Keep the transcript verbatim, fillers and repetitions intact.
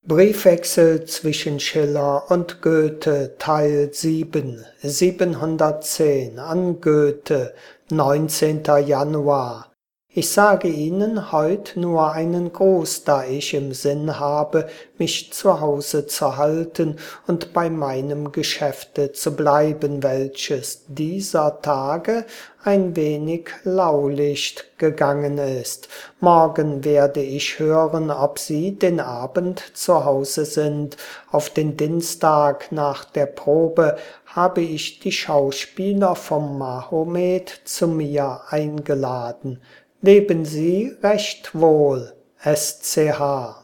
Briefwechsel zwischen Schiller und Goethe Teil sieben, siebenhundertzehn an Goethe, neunzehnter Januar. Ich sage Ihnen heut nur einen Gruß, da ich im Sinn habe, mich zu Hause zu halten und bei meinem Geschäfte zu bleiben, welches dieser Tage ein wenig laulicht gegangen ist. Morgen werde ich hören, ob Sie den Abend zu Hause sind. Auf den Dienstag nach der Probe habe ich die Schauspieler vom Mahomet zu mir eingeladen. Leben Sie recht wohl. S C H